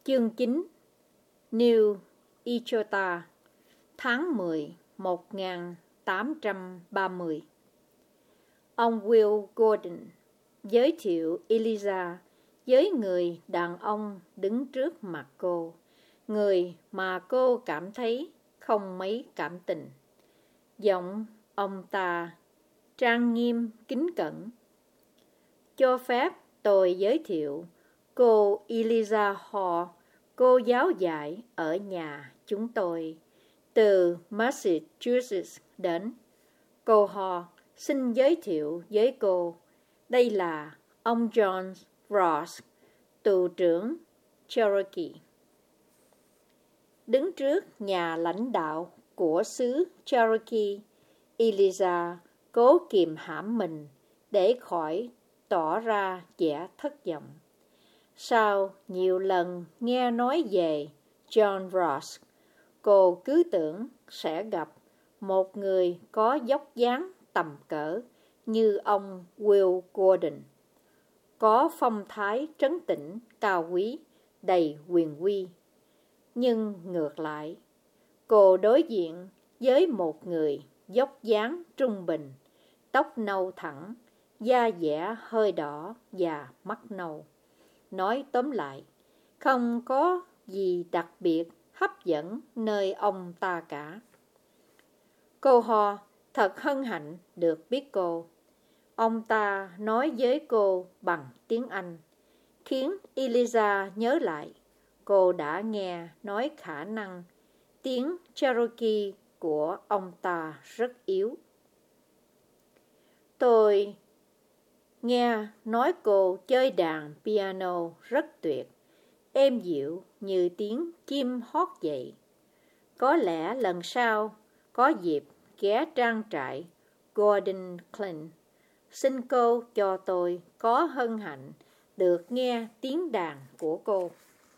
Chương 9 New Echota, tháng 10, 1830. Ông Will Gordon giới thiệu Eliza với người đàn ông đứng trước mặt cô, người mà cô cảm thấy không mấy cảm tình. Giọng ông ta trang nghiêm kính cẩn. Cho phép tôi giới thiệu cô Eliza Hall, cô giáo dạy ở nhà chúng tôi, từ Massachusetts đến. Cô Hall xin giới thiệu với cô, đây là ông John Ross, tù trưởng Cherokee. Đứng trước nhà lãnh đạo của xứ Cherokee, Eliza cố kìm hãm mình để khỏi tỏ ra vẻ thất vọng. Sau nhiều lần nghe nói về John Ross, cô cứ tưởng sẽ gặp một người có vóc dáng tầm cỡ như ông Will Gordon, có phong thái trấn tĩnh cao quý, đầy quyền uy. Nhưng ngược lại, cô đối diện với một người vóc dáng trung bình, tóc nâu thẳng, da dẻ hơi đỏ và mắt nâu. Nói tóm lại, không có gì đặc biệt hấp dẫn nơi ông ta cả. Cô Ho thật hân hạnh được biết cô. Ông ta nói với cô bằng tiếng Anh, khiến Eliza nhớ lại cô đã nghe nói khả năng tiếng Cherokee của ông ta rất yếu. Tôi nghe nói cô chơi đàn piano rất tuyệt, êm dịu như tiếng chim hót vậy. Có lẽ lần sau có dịp ghé trang trại Gordon Clint, xin cô cho tôi có hân hạnh được nghe tiếng đàn của cô.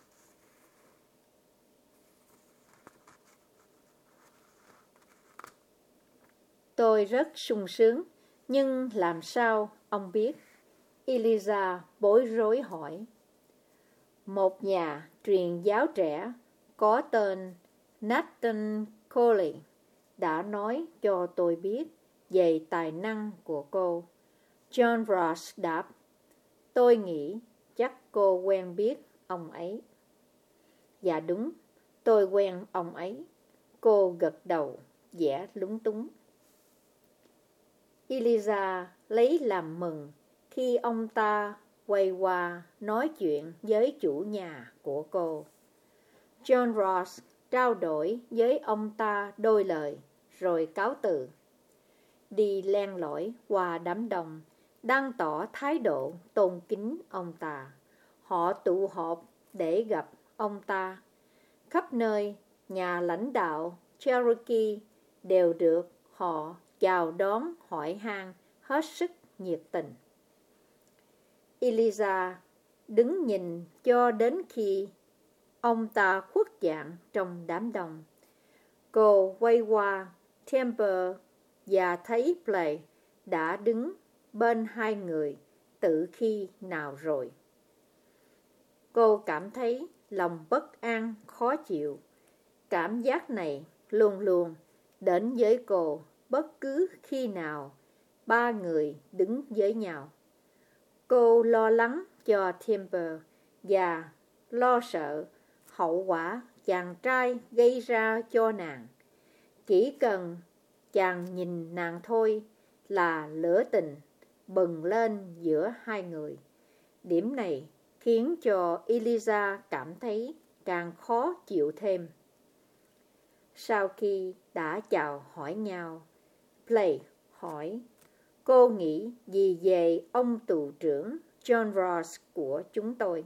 Tôi rất sung sướng, nhưng làm sao ông biết? Eliza bối rối hỏi. Một nhà truyền giáo trẻ có tên Nathan Coley đã nói cho tôi biết về tài năng của cô. John Ross đáp, tôi nghĩ chắc cô quen biết ông ấy. Dạ đúng, tôi quen ông ấy. Cô gật đầu, vẻ lúng túng. Eliza lấy làm mừng khi ông ta quay qua nói chuyện với chủ nhà của cô. John Ross trao đổi với ông ta đôi lời rồi cáo từ. Đi len lỏi qua đám đông, đang tỏ thái độ tôn kính ông ta. Họ tụ họp để gặp ông ta. Khắp nơi, nhà lãnh đạo Cherokee đều được họ chào đón hỏi han hết sức nhiệt tình. Eliza đứng nhìn cho đến khi ông ta khuất dạng trong đám đông. Cô quay qua Temple và thấy Play đã đứng bên hai người từ khi nào rồi. Cô cảm thấy lòng bất an, khó chịu. Cảm giác này luôn luôn đến với cô bất cứ khi nào ba người đứng với nhau. Cô lo lắng cho Temple và lo sợ hậu quả chàng trai gây ra cho nàng. Chỉ cần chàng nhìn nàng thôi là lửa tình bừng lên giữa hai người. Điểm này khiến cho Eliza cảm thấy càng khó chịu thêm. Sau khi đã chào hỏi nhau, Play hỏi, cô nghĩ gì về ông tù trưởng John Ross của chúng tôi?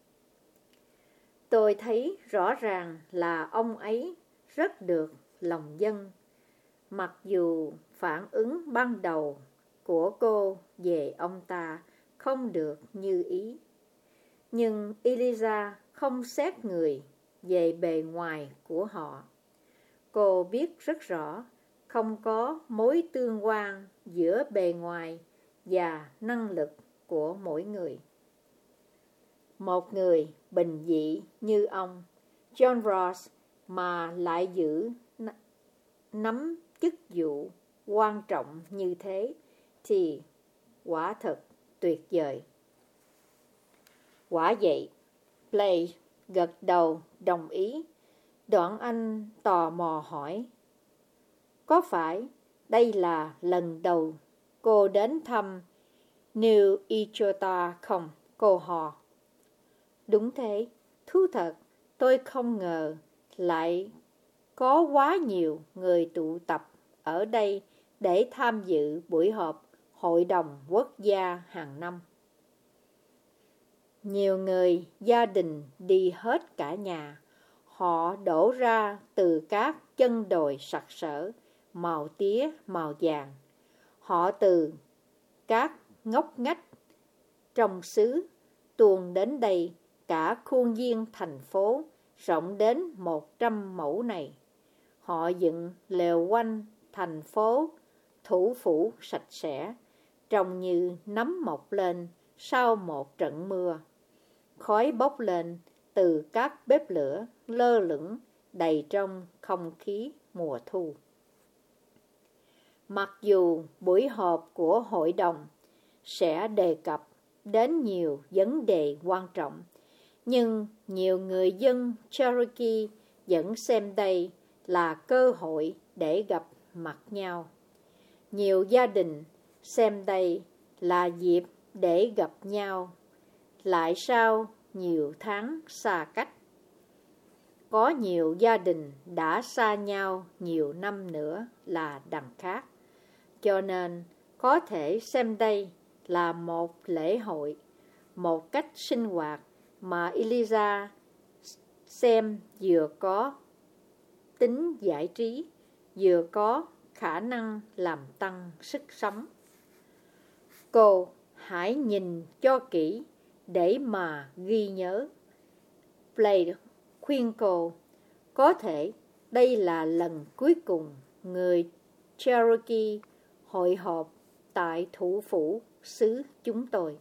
Tôi thấy rõ ràng là ông ấy rất được lòng dân. Mặc dù phản ứng ban đầu của cô về ông ta không được như ý, nhưng Eliza không xét người về bề ngoài của họ. Cô biết rất rõ không có mối tương quan giữa bề ngoài và năng lực của mỗi người. một người bình dị như ông John Ross mà lại giữ nắm chức vụ quan trọng như thế thì quả thật tuyệt vời. Quả vậy, Blake gật đầu đồng ý. Đoạn anh tò mò hỏi, có phải đây là lần đầu cô đến thăm New Echota không, cô Hò? Đúng thế, thú thật, tôi không ngờ lại có quá nhiều người tụ tập ở đây để tham dự buổi họp Hội đồng Quốc gia hàng năm. Nhiều người gia đình đi hết cả nhà. Họ đổ ra từ các chân đồi sặc sỡ, màu tía, màu vàng. Họ từ các ngóc ngách trong xứ tuôn đến đây, cả khuôn viên thành phố rộng đến 100 mẫu này. Họ dựng lều quanh thành phố thủ phủ sạch sẽ, trông như nấm mọc lên sau một trận mưa. Khói bốc lên từ các bếp lửa lơ lửng đầy trong không khí mùa thu. Mặc dù buổi họp của hội đồng sẽ đề cập đến nhiều vấn đề quan trọng, nhưng nhiều người dân Cherokee vẫn xem đây là cơ hội để gặp mặt nhau. Nhiều gia đình xem đây là dịp để gặp nhau lại sau nhiều tháng xa cách. Có nhiều gia đình đã xa nhau nhiều năm nữa là đằng khác, cho nên có thể xem đây là một lễ hội, một cách sinh hoạt mà Eliza xem vừa có tính giải trí, vừa có khả năng làm tăng sức sống. Cô hãy nhìn cho kỹ để mà ghi nhớ. Blake khuyên cô, có thể đây là lần cuối cùng người Cherokee hội họp tại thủ phủ xứ chúng tôi.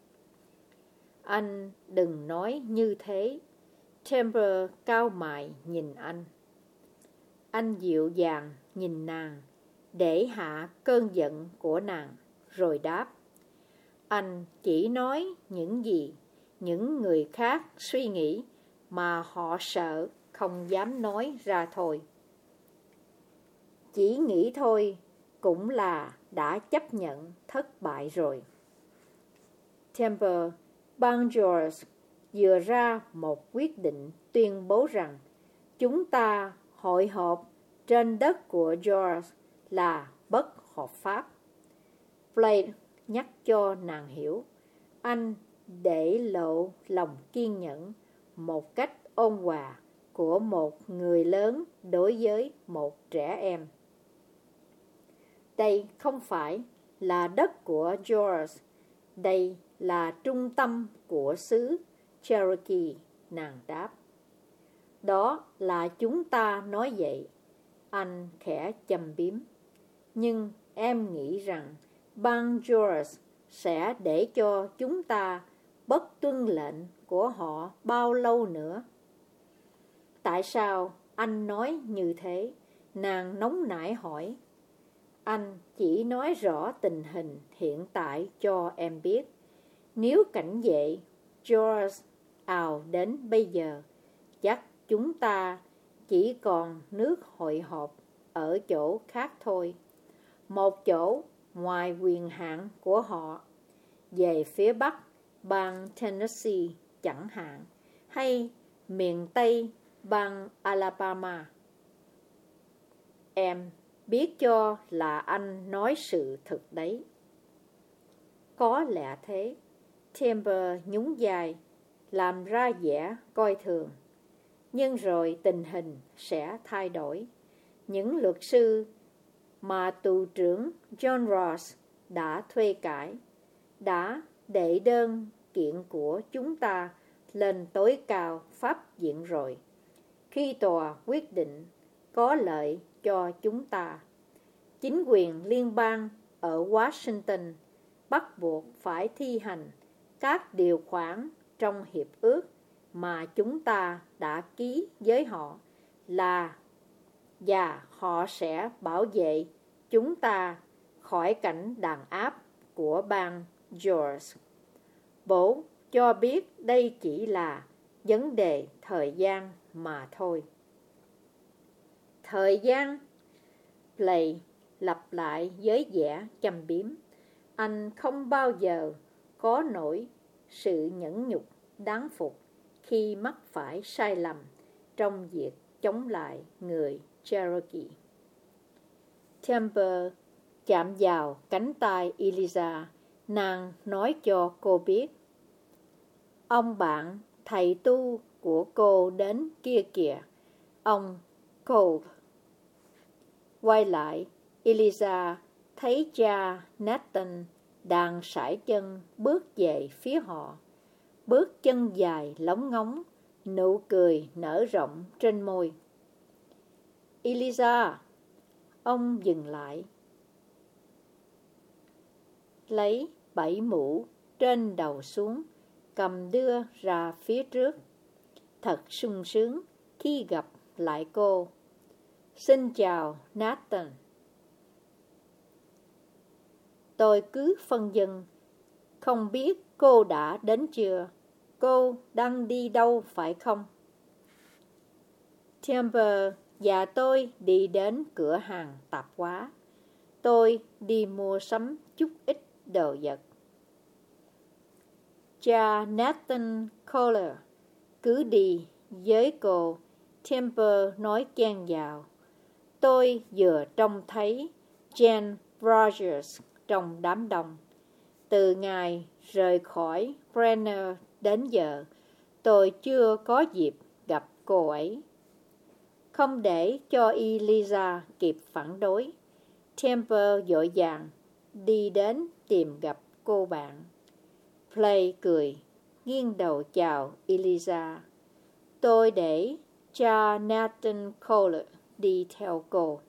Anh đừng nói như thế. Temper cau mày nhìn anh. Anh dịu dàng nhìn nàng để hạ cơn giận của nàng, rồi đáp, anh chỉ nói những gì những người khác suy nghĩ mà họ sợ không dám nói ra thôi. Chỉ nghĩ thôi cũng là đã chấp nhận thất bại rồi. Temple bang George vừa ra một quyết định tuyên bố rằng chúng ta hội họp trên đất của George là bất hợp pháp. Blake nhắc cho nàng hiểu. Anh để lộ lòng kiên nhẫn một cách ôn hòa của một người lớn đối với một trẻ em. Đây không phải là đất của George, đây là trung tâm của xứ Cherokee, nàng đáp. Đó là chúng ta nói vậy, anh khẽ châm biếm. Nhưng em nghĩ rằng bang George sẽ để cho chúng ta bất tuân lệnh của họ bao lâu nữa? Tại sao anh nói như thế? Nàng nóng nảy hỏi. Anh chỉ nói rõ tình hình hiện tại cho em biết. Nếu cảnh vệ George ào đến bây giờ, chắc chúng ta chỉ còn nước hội họp ở chỗ khác thôi. Một chỗ ngoài quyền hạn của họ, về phía Bắc bang Tennessee chẳng hạn, hay miền Tây bang Alabama. Em biết cho là anh nói sự thực đấy. Có lẽ thế. Temper nhún vai, làm ra vẻ coi thường. Nhưng rồi tình hình sẽ thay đổi. Những luật sư mà tù trưởng John Ross đã thuê cải đã đệ đơn kiện của chúng ta lên tối cao pháp viện rồi. Khi tòa quyết định có lợi cho chúng ta, chính quyền liên bang ở Washington bắt buộc phải thi hành các điều khoản trong hiệp ước mà chúng ta đã ký với họ là và họ sẽ bảo vệ chúng ta khỏi cảnh đàn áp của bang George. Bố cho biết đây chỉ là vấn đề thời gian mà thôi. Thời gian? Play lặp lại với vẻ châm biếm. Anh không bao giờ có nổi sự nhẫn nhục đáng phục khi mắc phải sai lầm trong việc chống lại người Cherokee. Temple chạm vào cánh tay Eliza, nàng nói cho cô biết. Ông bạn thầy tu của cô đến kia kìa, ông Cole. Quay lại, Eliza thấy cha Nathan đang sải chân bước về phía họ. Bước chân dài lóng ngóng, nụ cười nở rộng trên môi. Eliza, ông dừng lại, lấy 7 mũ trên đầu xuống, cầm đưa ra phía trước. Thật sung sướng khi gặp lại cô. Xin chào Nathan. Tôi cứ phân vân, không biết cô đã đến chưa? Cô đang đi đâu phải không? Temple và tôi đi đến cửa hàng tạp hóa. Tôi đi mua sắm chút ít đồ vật. Cha Nathan Kohler cứ đi với cô. Temple nói chen vào. Tôi vừa trông thấy Jane Rogers trong đám đông. Từ ngày rời khỏi Brenner đến giờ, tôi chưa có dịp gặp cô ấy. Không để cho Eliza kịp phản đối, Temple vội vàng đi đến tìm gặp cô bạn. Play cười, nghiêng đầu chào Eliza. Tôi để cha Nathan Kohler đi theo cô.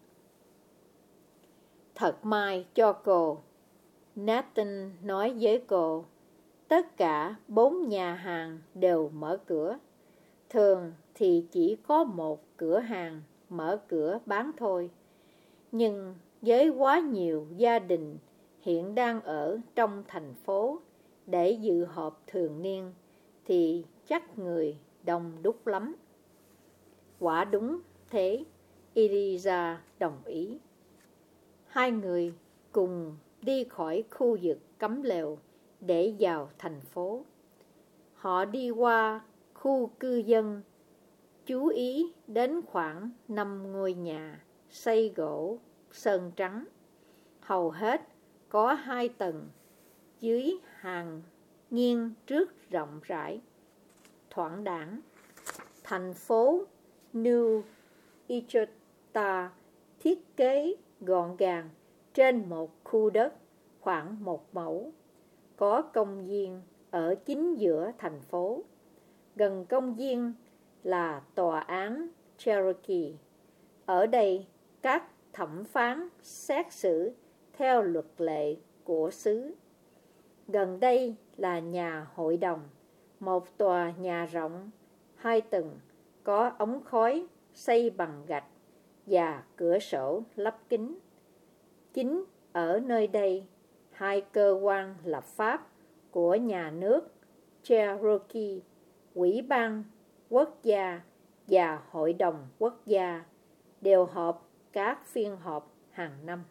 Thật may cho cô, Nathan nói với cô. Tất cả 4 nhà hàng đều mở cửa. Thường thì chỉ có một cửa hàng mở cửa bán thôi. Nhưng với quá nhiều gia đình hiện đang ở trong thành phố để dự họp thường niên thì chắc người đông đúc lắm. Quả đúng thế, Eliza đồng ý. Hai người cùng đi khỏi khu vực cấm lều để vào thành phố. Họ đi qua khu cư dân, chú ý đến khoảng 5 ngôi nhà xây gỗ sơn trắng. Hầu hết có 2 tầng, dưới hàng nghiêng trước rộng rãi, thoáng đãng. Thành phố New Ichota thiết kế gọn gàng trên một khu đất khoảng 1 mẫu. Có công viên ở chính giữa thành phố. Gần công viên là tòa án Cherokee. Ở đây các thẩm phán xét xử theo luật lệ của xứ. Gần đây là nhà hội đồng, một tòa nhà rộng 2 tầng, có ống khói xây bằng gạch và cửa sổ lắp kính. Chính ở nơi đây, 2 cơ quan lập pháp của nhà nước Cherokee, Ủy ban Quốc gia và Hội đồng Quốc gia đều họp các phiên họp hàng năm.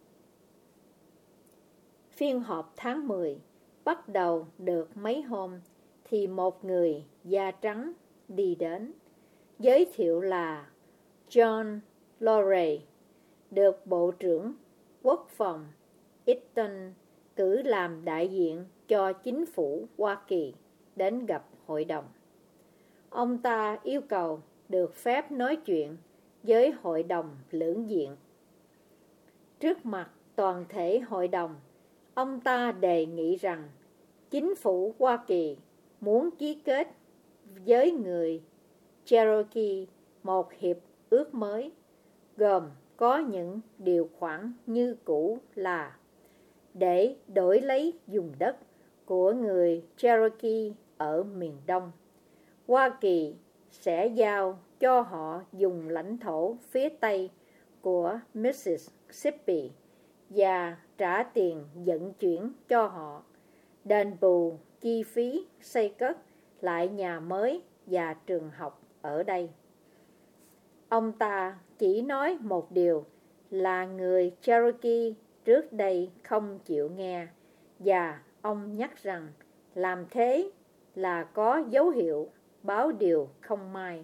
Phiên họp tháng 10 bắt đầu được mấy hôm thì một người da trắng đi đến, giới thiệu là John Lorey, được Bộ trưởng Quốc phòng Easton cử làm đại diện cho chính phủ Hoa Kỳ đến gặp hội đồng. Ông ta yêu cầu được phép nói chuyện với hội đồng lưỡng viện. Trước mặt toàn thể hội đồng, ông ta đề nghị rằng chính phủ Hoa Kỳ muốn ký kết với người Cherokee một hiệp ước mới, gồm có những điều khoản như cũ là để đổi lấy vùng đất của người Cherokee ở miền Đông. Hoa Kỳ sẽ giao cho họ dùng lãnh thổ phía Tây của Mississippi và trả tiền vận chuyển cho họ, đền bù chi phí xây cất lại nhà mới và trường học ở đây. Ông ta chỉ nói một điều là người Cherokee trước đây không chịu nghe, và ông nhắc rằng làm thế là có dấu hiệu báo điều không may.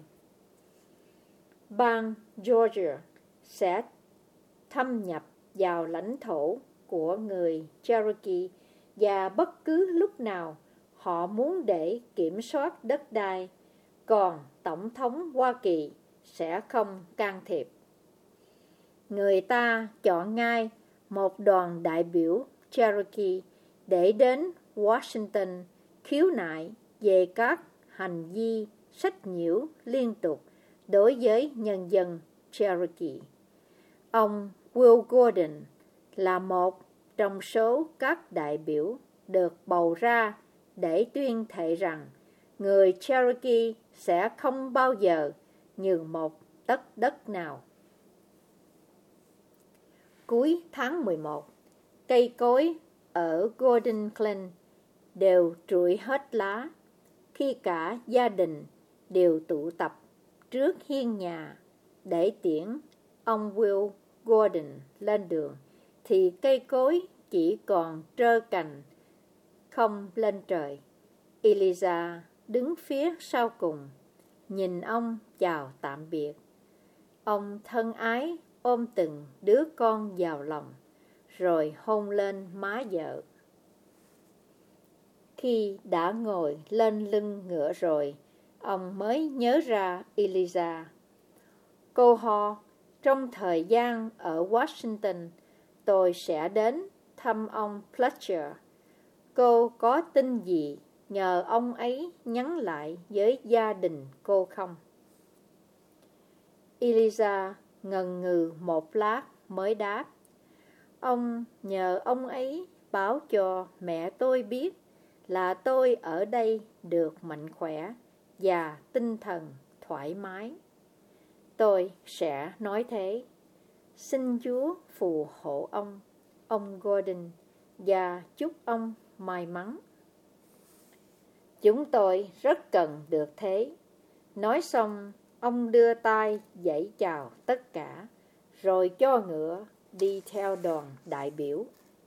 Bang Georgia sẽ thâm nhập vào lãnh thổ của người Cherokee, và bất cứ lúc nào họ muốn để kiểm soát đất đai, còn Tổng thống Hoa Kỳ sẽ không can thiệp. Người ta chọn ngay một đoàn đại biểu Cherokee để đến Washington khiếu nại về các hành vi sách nhiễu liên tục đối với nhân dân Cherokee. Ông Will Gordon là một trong số các đại biểu được bầu ra để tuyên thệ rằng người Cherokee sẽ không bao giờ nhường một tấc đất nào. Cuối tháng 11, cây cối ở Golden Glen đều trụi hết lá. Khi cả gia đình đều tụ tập trước hiên nhà để tiễn ông Will Gordon lên đường, thì cây cối chỉ còn trơ cành không lên trời. Eliza đứng phía sau cùng, nhìn ông chào tạm biệt. Ông thân ái ôm từng đứa con vào lòng, rồi hôn lên má vợ. Khi đã ngồi lên lưng ngựa rồi, ông mới nhớ ra Eliza. Cô ho, trong thời gian ở Washington, tôi sẽ đến thăm ông Fletcher. Cô có tin gì nhờ ông ấy nhắn lại với gia đình cô không? Eliza ngần ngừ một lát mới đáp. Ông nhờ ông ấy báo cho mẹ tôi biết là tôi ở đây được mạnh khỏe và tinh thần thoải mái. Tôi sẽ nói thế. Xin Chúa phù hộ ông Gordon, và chúc ông may mắn. Chúng tôi rất cần được thế. Nói xong, ông đưa tay vẫy chào tất cả, rồi cho ngựa đi theo đoàn đại biểu.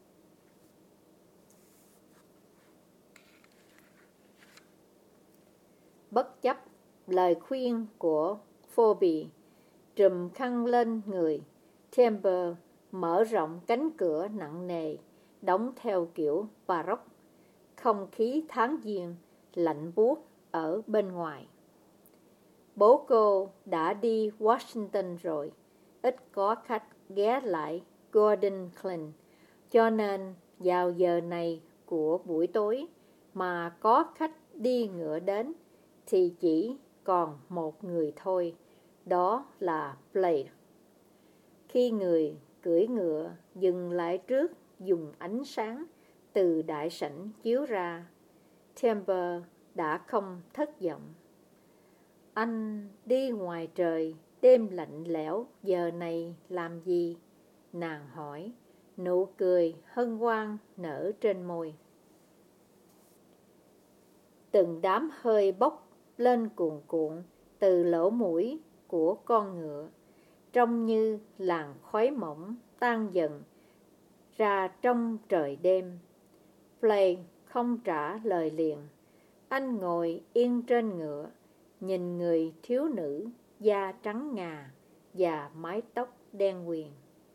Bất chấp lời khuyên của Phoebe, trùm khăn lên người, Timber mở rộng cánh cửa nặng nề, đóng theo kiểu Baroque. Không khí tháng giêng lạnh buốt ở bên ngoài. Bố cô đã đi Washington rồi, ít có khách ghé lại Golden Glen, cho nên vào giờ này của buổi tối mà có khách đi ngựa đến thì chỉ còn một người thôi, đó là Blake. Khi người cưỡi ngựa dừng lại trước dùng ánh sáng từ đại sảnh chiếu ra, Timber đã không thất vọng. Anh đi ngoài trời đêm lạnh lẽo giờ này làm gì? Nàng hỏi, nụ cười hân hoan nở trên môi. Từng đám hơi bốc lên cuồn cuộn từ lỗ mũi của con ngựa, trông như làn khói mỏng tan dần ra trong trời đêm. Blake không trả lời liền. Anh ngồi yên trên ngựa, nhìn người thiếu nữ da trắng ngà và mái tóc đen huyền.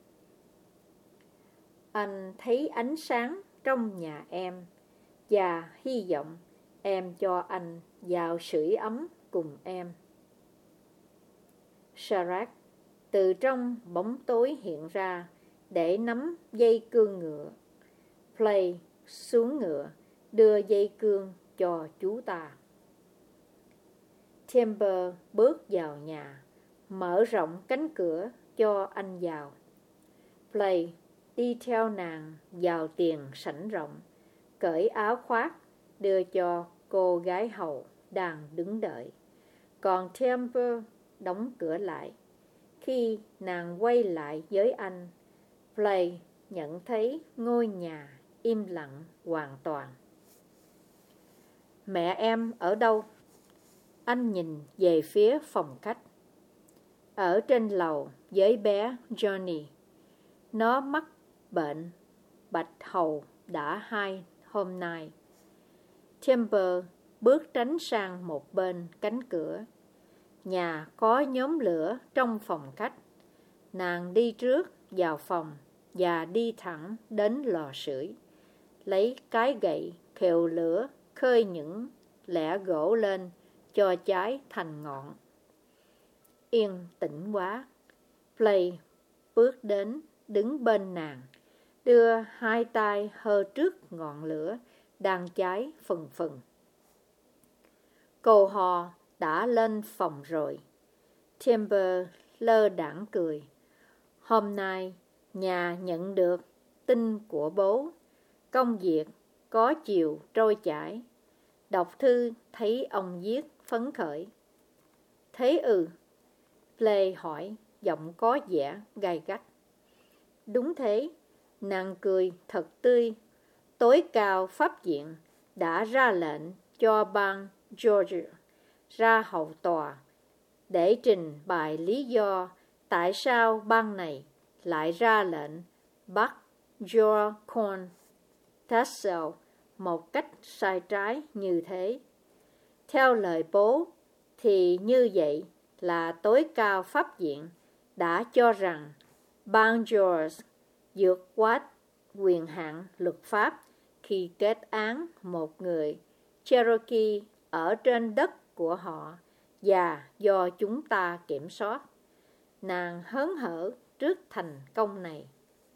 Anh thấy ánh sáng trong nhà em và hy vọng em cho anh vào sưởi ấm cùng em. Sarah từ trong bóng tối hiện ra để nắm dây cương ngựa. Blake xuống ngựa, đưa dây cương cho chú ta. Timber bước vào nhà, mở rộng cánh cửa cho anh vào. Blake đi theo nàng vào tiền sảnh rộng, cởi áo khoác đưa cho cô gái hầu đang đứng đợi. Còn Temple đóng cửa lại. Khi nàng quay lại với anh, Play nhận thấy ngôi nhà im lặng hoàn toàn. Mẹ em ở đâu? Anh nhìn về phía phòng khách. Ở trên lầu với bé Johnny. Nó mắc bệnh bạch hầu đã 2 hôm nay. Timber bước tránh sang một bên cánh cửa. Nhà có nhóm lửa trong phòng khách. Nàng đi trước vào phòng và đi thẳng đến lò sưởi, lấy cái gậy khều lửa khơi những lẻ gỗ lên cho cháy thành ngọn. Yên tĩnh quá. Play bước đến đứng bên nàng, đưa 2 tay hơ trước ngọn lửa đang cháy phừng phừng. Cô hò đã lên phòng rồi. Timber lơ đãng cười. Hôm nay nhà nhận được tin của bố. Công việc có chiều trôi chảy. Đọc thư thấy ông viết phấn khởi. Thế Play hỏi, giọng có vẻ gay gắt. Đúng thế, nàng cười thật tươi. Tối cao pháp viện đã ra lệnh cho bang Georgia ra hầu tòa để trình bày lý do tại sao bang này lại ra lệnh bắt Joe Tassel một cách sai trái như thế. Theo lời bố thì như vậy là tối cao pháp viện đã cho rằng bang Georgia vượt quá quyền hạn luật pháp khi kết án một người Cherokee ở trên đất của họ và do chúng ta kiểm soát. Nàng hớn hở trước thành công này.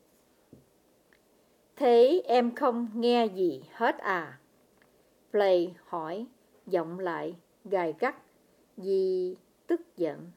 Thế em không nghe gì hết à? Play hỏi, giọng lại gay gắt vì tức giận.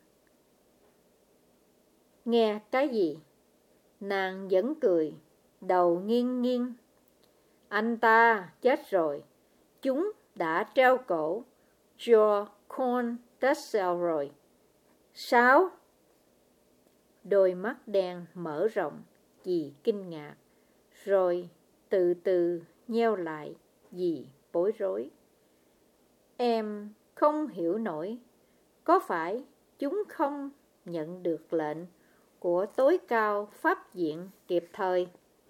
Nghe cái gì? Nàng vẫn cười, đầu nghiêng nghiêng. Anh ta chết rồi. Chúng đã treo cổ Joe Tassel rồi. Sao? Đôi mắt đen mở rộng vì kinh ngạc, rồi từ từ nheo lại vì bối rối. Em không hiểu nổi. Có phải chúng không nhận được lệnh của tối cao pháp viện kịp thời?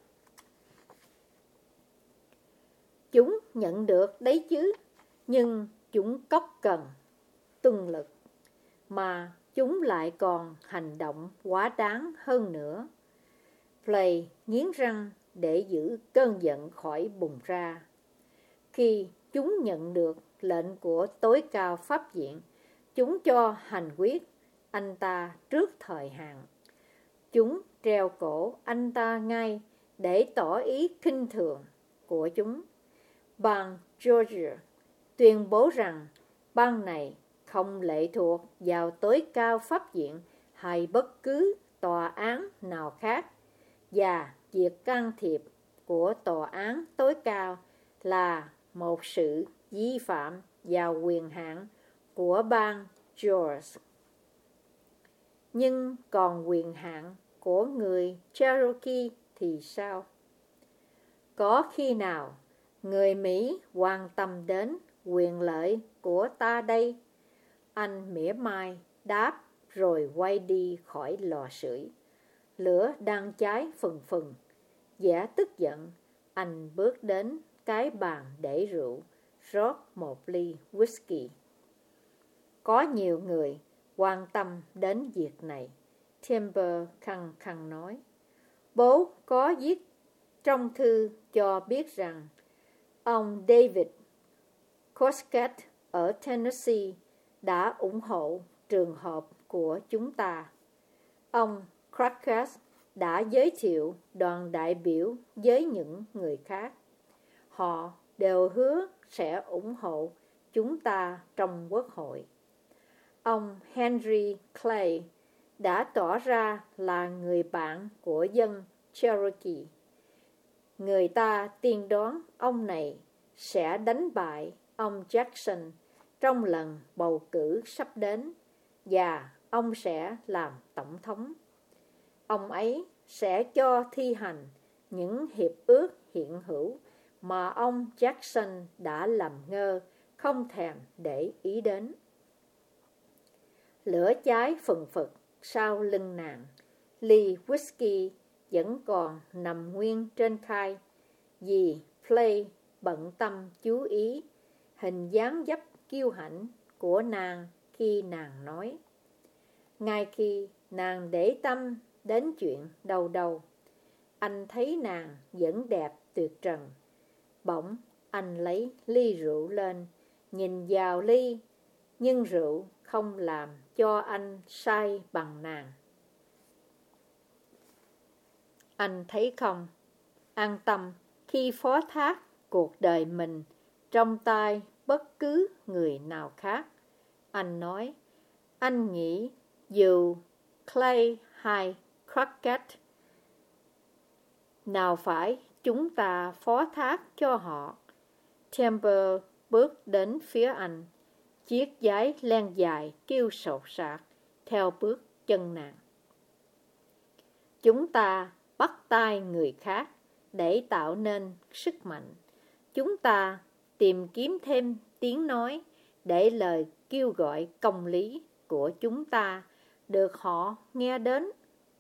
Chúng nhận được đấy chứ, nhưng chúng cóc cần tuân lực, mà chúng lại còn hành động quá đáng hơn nữa. Play nghiến răng để giữ cơn giận khỏi bùng ra. Khi chúng nhận được lệnh của tối cao pháp viện, chúng cho hành quyết anh ta trước thời hạn. Chúng treo cổ anh ta ngay để tỏ ý khinh thường của chúng. Bang Georgia tuyên bố rằng bang này không lệ thuộc vào tối cao pháp viện hay bất cứ tòa án nào khác, và việc can thiệp của tòa án tối cao là một sự vi phạm vào quyền hạn của bang Georgia. Nhưng còn quyền hạn của người Cherokee thì sao? Có khi nào người Mỹ quan tâm đến quyền lợi của ta đây? Anh mỉa mai đáp rồi quay đi khỏi lò sưởi. Lửa đang cháy phừng phừng. Vẻ tức giận, anh bước đến cái bàn để rượu, rót một ly whisky. Có nhiều người quan tâm đến việc này, Timber khăng khăng nói. Bố có viết trong thư cho biết rằng ông David Coscat ở Tennessee đã ủng hộ trường hợp của chúng ta. Ông Crocus đã giới thiệu đoàn đại biểu với những người khác. Họ đều hứa sẽ ủng hộ chúng ta trong quốc hội. Ông Henry Clay đã tỏ ra là người bạn của dân Cherokee. Người ta tiên đoán ông này sẽ đánh bại ông Jackson trong lần bầu cử sắp đến, và ông sẽ làm tổng thống. Ông ấy sẽ cho thi hành những hiệp ước hiện hữu mà ông Jackson đã làm ngơ, không thèm để ý đến. Lửa cháy phừng phực sau lưng nàng, ly whisky vẫn còn nằm nguyên trên khay. Dì Play bận tâm chú ý hình dáng dấp kiêu hãnh của nàng khi nàng nói. Ngay khi nàng để tâm đến chuyện đầu đầu, anh thấy nàng vẫn đẹp tuyệt trần. Bỗng anh lấy ly rượu lên, nhìn vào ly, nhưng rượu không làm cho anh say bằng nàng. Anh thấy không an tâm khi phó thác cuộc đời mình trong tay bất cứ người nào khác. Anh nói, anh nghĩ dù Clay hay Crockett, nào phải chúng ta phó thác cho họ. Temple bước đến phía anh, chiếc váy len dài kêu sột soạt theo bước chân nàng. Chúng ta bắt tay người khác để tạo nên sức mạnh. Chúng ta tìm kiếm thêm tiếng nói để lời kêu gọi công lý của chúng ta được họ nghe đến.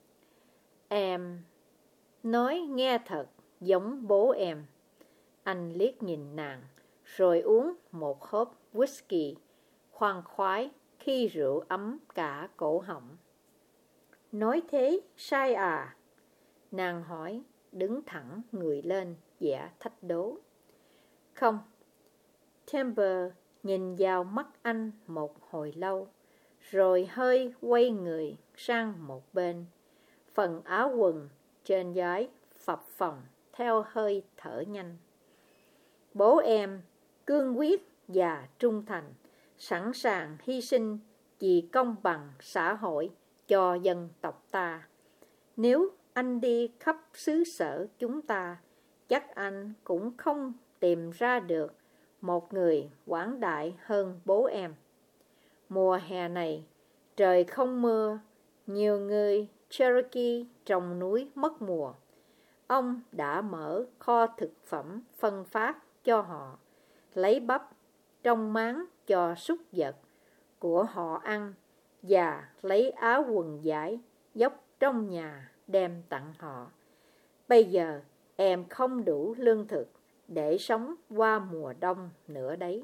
Em nói nghe thật giống bố em. Anh liếc nhìn nàng, rồi uống một hớp whisky, khoan khoái khi rượu ấm cả cổ họng. Nói thế sai à? Nàng hỏi, đứng thẳng người lên, vẻ thách đố. Không. Temple nhìn vào mắt anh một hồi lâu, rồi hơi quay người sang một bên. Phần áo quần trên vai phập phồng theo hơi thở nhanh. Bố em cương quyết và trung thành, sẵn sàng hy sinh vì công bằng xã hội cho dân tộc ta. Nếu anh đi khắp xứ sở chúng ta, chắc anh cũng không tìm ra được một người quảng đại hơn bố em. Mùa hè này, trời không mưa, nhiều người Cherokee trồng núi mất mùa. Ông đã mở kho thực phẩm phân phát cho họ, lấy bắp trong máng cho súc vật của họ ăn, và lấy áo quần vải dốc trong nhà đem tặng họ. Bây giờ em không đủ lương thực để sống qua mùa đông nữa đấy.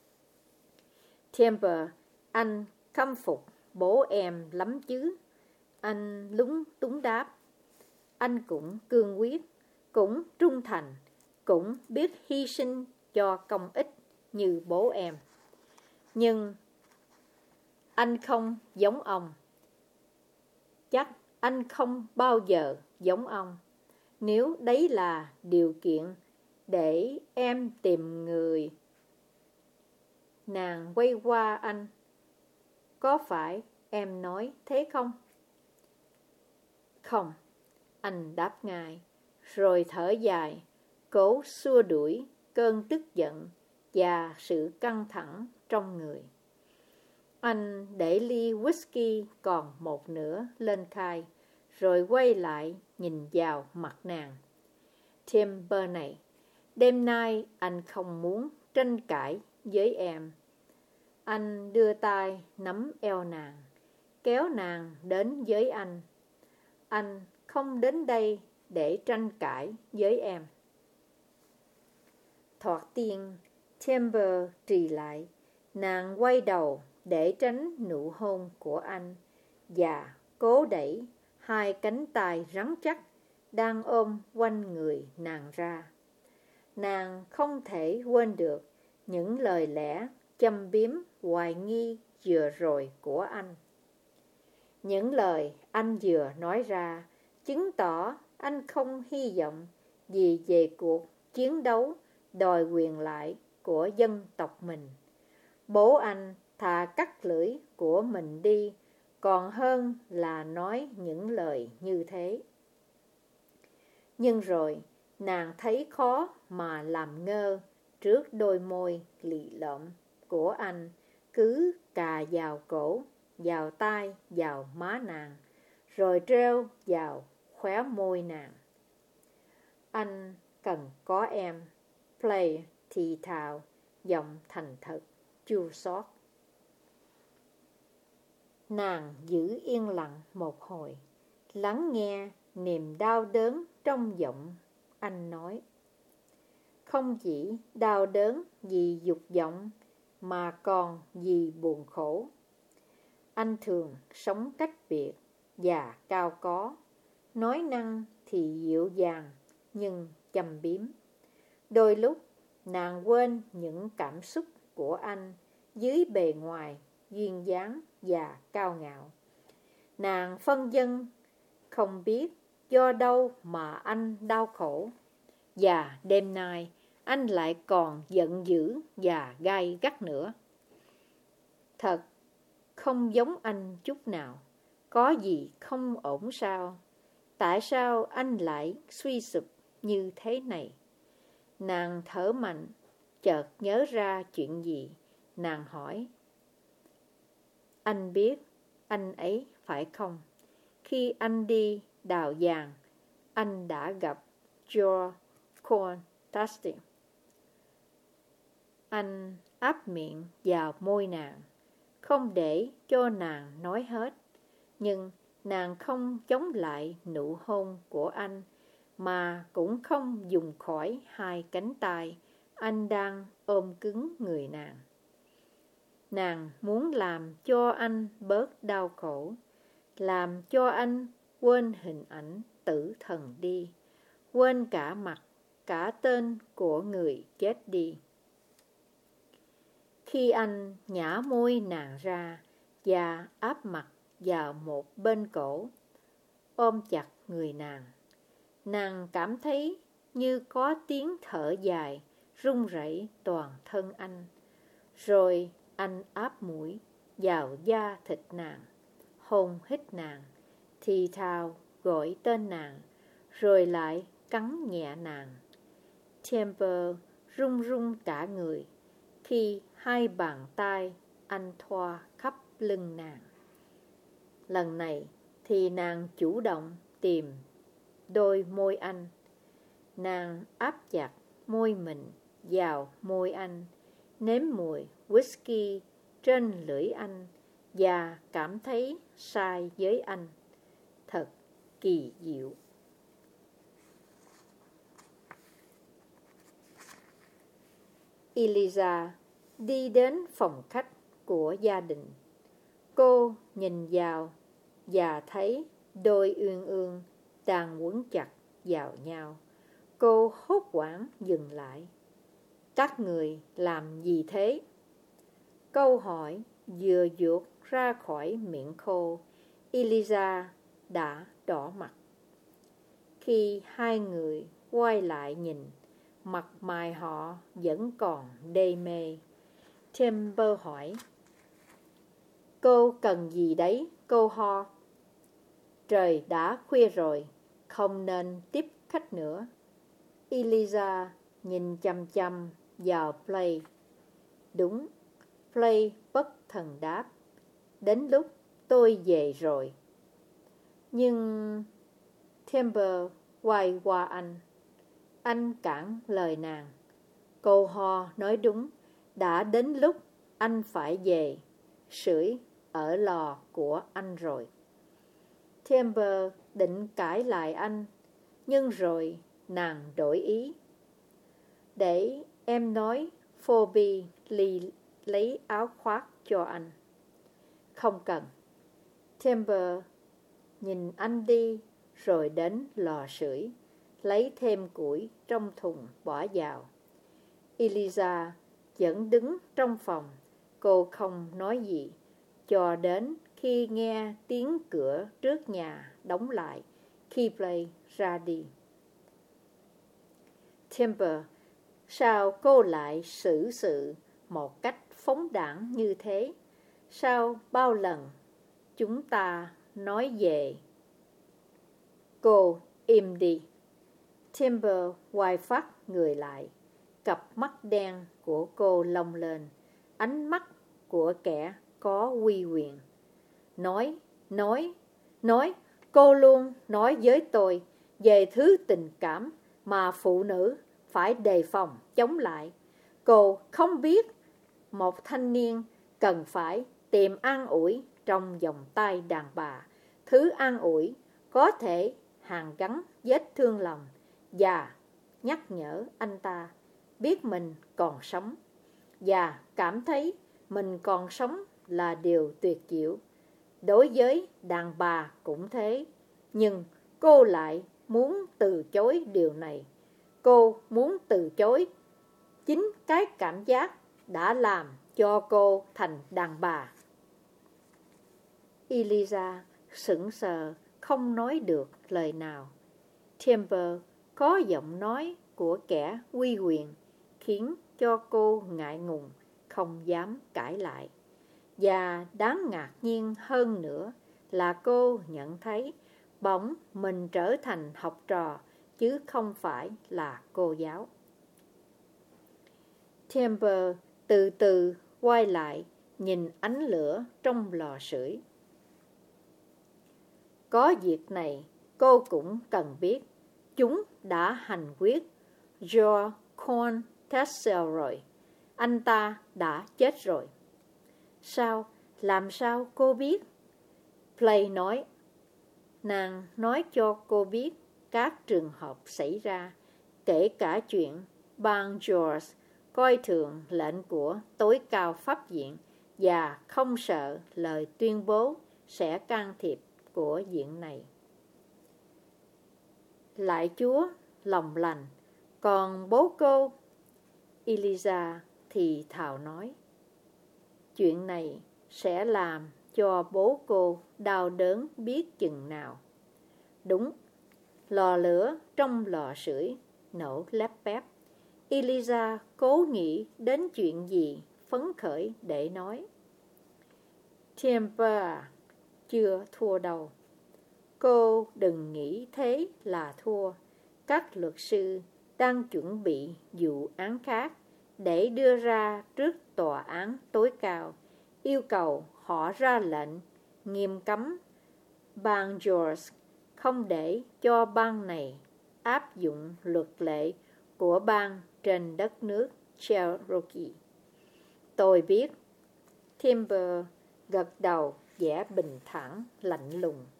Temple, anh khâm phục bố em lắm chứ. Anh lúng túng đáp. Anh cũng cương quyết, cũng trung thành, cũng biết hy sinh cho công ích như bố em. Nhưng anh không giống ông. Chắc anh không bao giờ giống ông. Nếu đấy là điều kiện để em tìm người. Nàng quay qua anh. Có phải em nói thế không? Không, anh đáp ngay, rồi thở dài, cố xua đuổi cơn tức giận và sự căng thẳng trong người. Anh để ly whisky còn một nửa lên khay, rồi quay lại nhìn vào mặt nàng. Timber này, đêm nay anh không muốn tranh cãi với em. Anh đưa tay nắm eo nàng, kéo nàng đến với anh. Anh không đến đây để tranh cãi với em. Thoạt tiên, Timber trì lại, nàng quay đầu để tránh nụ hôn của anh và cố đẩy hai cánh tay rắn chắc đang ôm quanh người nàng ra. Nàng không thể quên được những lời lẽ châm biếm hoài nghi vừa rồi của anh. Những lời anh vừa nói ra chứng tỏ anh không hy vọng gì về cuộc chiến đấu đòi quyền lại của dân tộc mình. Bố anh thà cắt lưỡi của mình đi còn hơn là nói những lời như thế. Nhưng rồi nàng thấy khó mà làm ngơ trước đôi môi lì lợm của anh, cứ cà vào cổ, vào tai, vào má nàng, rồi treo vào khóe môi nàng. Anh cần có em. Play thì thào, giọng thành thật, chua xót. Nàng giữ yên lặng một hồi, lắng nghe niềm đau đớn trong giọng anh nói. Không chỉ đau đớn vì dục vọng, mà còn vì buồn khổ. Anh thường sống cách biệt và cao có, nói năng thì dịu dàng nhưng châm biếm. Đôi lúc nàng quên những cảm xúc của anh dưới bề ngoài duyên dáng và cao ngạo. Nàng phân vân không biết do đâu mà anh đau khổ, và đêm nay anh lại còn giận dữ và gay gắt nữa. Thật không giống anh chút nào. Có gì không ổn sao? Tại sao anh lại suy sụp như thế này? Nàng thở mạnh, chợt nhớ ra chuyện gì. Nàng hỏi. Anh biết anh ấy phải không? Khi anh đi đào vàng, anh đã gặp George Constantine. Anh áp miệng vào môi nàng, không để cho nàng nói hết. Nhưng nàng không chống lại nụ hôn của anh, mà cũng không dùng khỏi hai cánh tay anh đang ôm cứng người nàng. Nàng muốn làm cho anh bớt đau khổ, làm cho anh quên hình ảnh tử thần đi, quên cả mặt, cả tên của người chết đi. Khi anh nhả môi nàng ra và áp mặt vào một bên cổ, ôm chặt người nàng, nàng cảm thấy như có tiếng thở dài rung rẩy toàn thân anh. Rồi anh áp mũi vào da thịt nàng, hôn hít nàng, thì thào gọi tên nàng, rồi lại cắn nhẹ nàng. Temple run run cả người khi hai bàn tay anh thoa khắp lưng nàng. Lần này thì nàng chủ động tìm đôi môi anh. Nàng áp chặt môi mình vào môi anh, nếm mùi whisky trên lưỡi anh và cảm thấy sai với anh. Thật kỳ diệu. Eliza đi đến phòng khách của gia đình. Cô nhìn vào và thấy đôi uyên ương đang quấn chặt vào nhau. Cô hốt hoảng dừng lại. Các người làm gì thế? Câu hỏi vừa dụt ra khỏi miệng khô, Eliza đã đỏ mặt. Khi hai người quay lại nhìn, mặt mày họ vẫn còn đê mê. Temple hỏi. Cô cần gì đấy, cô Ho? Trời đã khuya rồi, không nên tiếp khách nữa. Eliza nhìn chăm chăm vào Play. Đúng, Play bất thần đáp. Đến lúc tôi về rồi. Nhưng Temple quay qua anh. Anh cản lời nàng. Cô Ho nói đúng, đã đến lúc anh phải về. Sưởi ở lò của anh rồi. Temple định cãi lại anh, nhưng rồi nàng đổi ý. Để em nói Phoebe lấy áo khoác cho anh. Không cần. Temple nhìn anh đi, rồi đến lò sưởi, lấy thêm củi trong thùng bỏ vào. Eliza vẫn đứng trong phòng. Cô không nói gì cho đến khi nghe tiếng cửa trước nhà đóng lại khi Play ra đi. Temple, sao cô lại xử sự một cách phóng đãng như thế? Sao bao lần chúng ta nói về... Cô im đi. Temple quay phát người lại. cặp mắt đen của cô long lên, ánh mắt của kẻ có uy quyền. Nói, cô luôn nói với tôi về thứ tình cảm mà phụ nữ phải đề phòng chống lại. Cô không biết một thanh niên cần phải tìm an ủi trong vòng tay đàn bà. Thứ an ủi có thể hàn gắn vết thương lòng và nhắc nhở anh ta biết mình còn sống, và cảm thấy mình còn sống là điều tuyệt diệu. Đối với đàn bà cũng thế, nhưng cô lại muốn từ chối điều này. Cô muốn từ chối chính cái cảm giác đã làm cho cô thành đàn bà. Eliza sững sờ, không nói được lời nào. Timber có giọng nói của kẻ uy quyền, khiến cho cô ngại ngùng, không dám cãi lại. Và đáng ngạc nhiên hơn nữa là cô nhận thấy bỗng mình trở thành học trò, chứ không phải là cô giáo. Timber từ từ quay lại, nhìn ánh lửa trong lò sưởi. Có việc này cô cũng cần biết. Chúng đã hành quyết George Contessel rồi. Anh ta đã chết rồi. Sao? Làm sao cô biết? Play nói. Nàng nói cho cô biết các trường hợp xảy ra, kể cả chuyện bang George coi thường lệnh của tối cao pháp viện và không sợ lời tuyên bố sẽ can thiệp của viện này. Lại Chúa lòng lành, còn bố cô? Eliza thì thào nói. Chuyện này sẽ làm cho bố cô đau đớn biết chừng nào. Đúng, lò lửa trong lò sưởi nổ lép bép. Eliza cố nghĩ đến chuyện gì phấn khởi để nói. Timber chưa thua đâu. Cô đừng nghĩ thế là thua. Các luật sư đang chuẩn bị vụ án khác để đưa ra trước tòa án tối cao, yêu cầu họ ra lệnh nghiêm cấm bang George không để cho bang này áp dụng luật lệ của bang trên đất nước Cherokee. Tôi biết. Timber gật đầu vẻ bình thản lạnh lùng.